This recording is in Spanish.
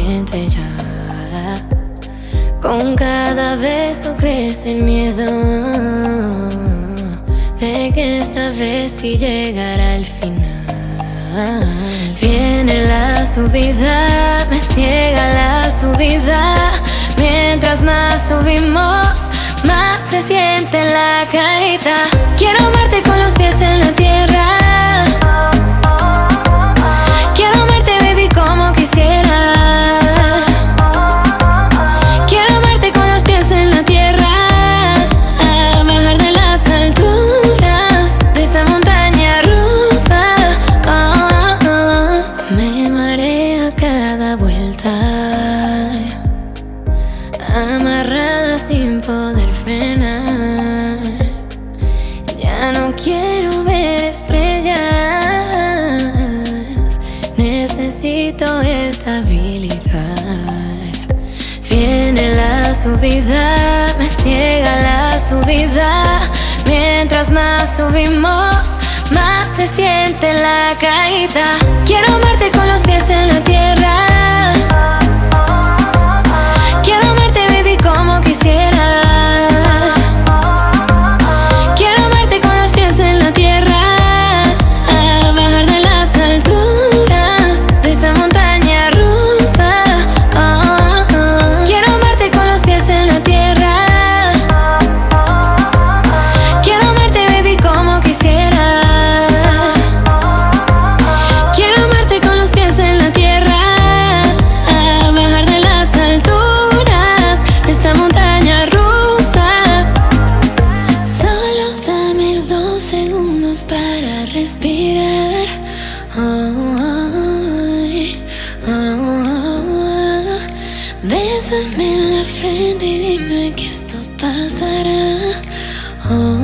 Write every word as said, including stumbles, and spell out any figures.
siente ya. Con cada beso crece el miedo de que esta vez sí llegará el final. Viene la subida, me ciega la subida. Mientras más subimos, más se siente la caída. Quiero amarte con los pies en la tierra. Quiero amarte, baby, como quisiera. Quiero amarte con los pies en la tierra. Bajar de las alturas de esa montaña rusa. Oh, oh, oh. Me marea cada vuelta, amarrada sin poder frenar. Ya no quiero ver estrellas, necesito estabilidad. Viene la subida, me ciega la subida. Mientras más subimos, más se siente la caída. Quiero amarte con los pies en la tierra. Quiero amarte, baby, como quisiera. Quiero amarte con los pies en la tierra. Bajar de las alturas de esa montaña rusa. Oh, oh, oh. Quiero amarte con los pies en la tierra. Quiero amarte, baby, como quisiera. Quiero amarte con los pies en la tierra. Bajar de las alturas de esta montaña rusa. Solo dame dos segundos para respirar. Oh, oh, oh, oh. Bésame en la frente y dime que esto pasará. Oh.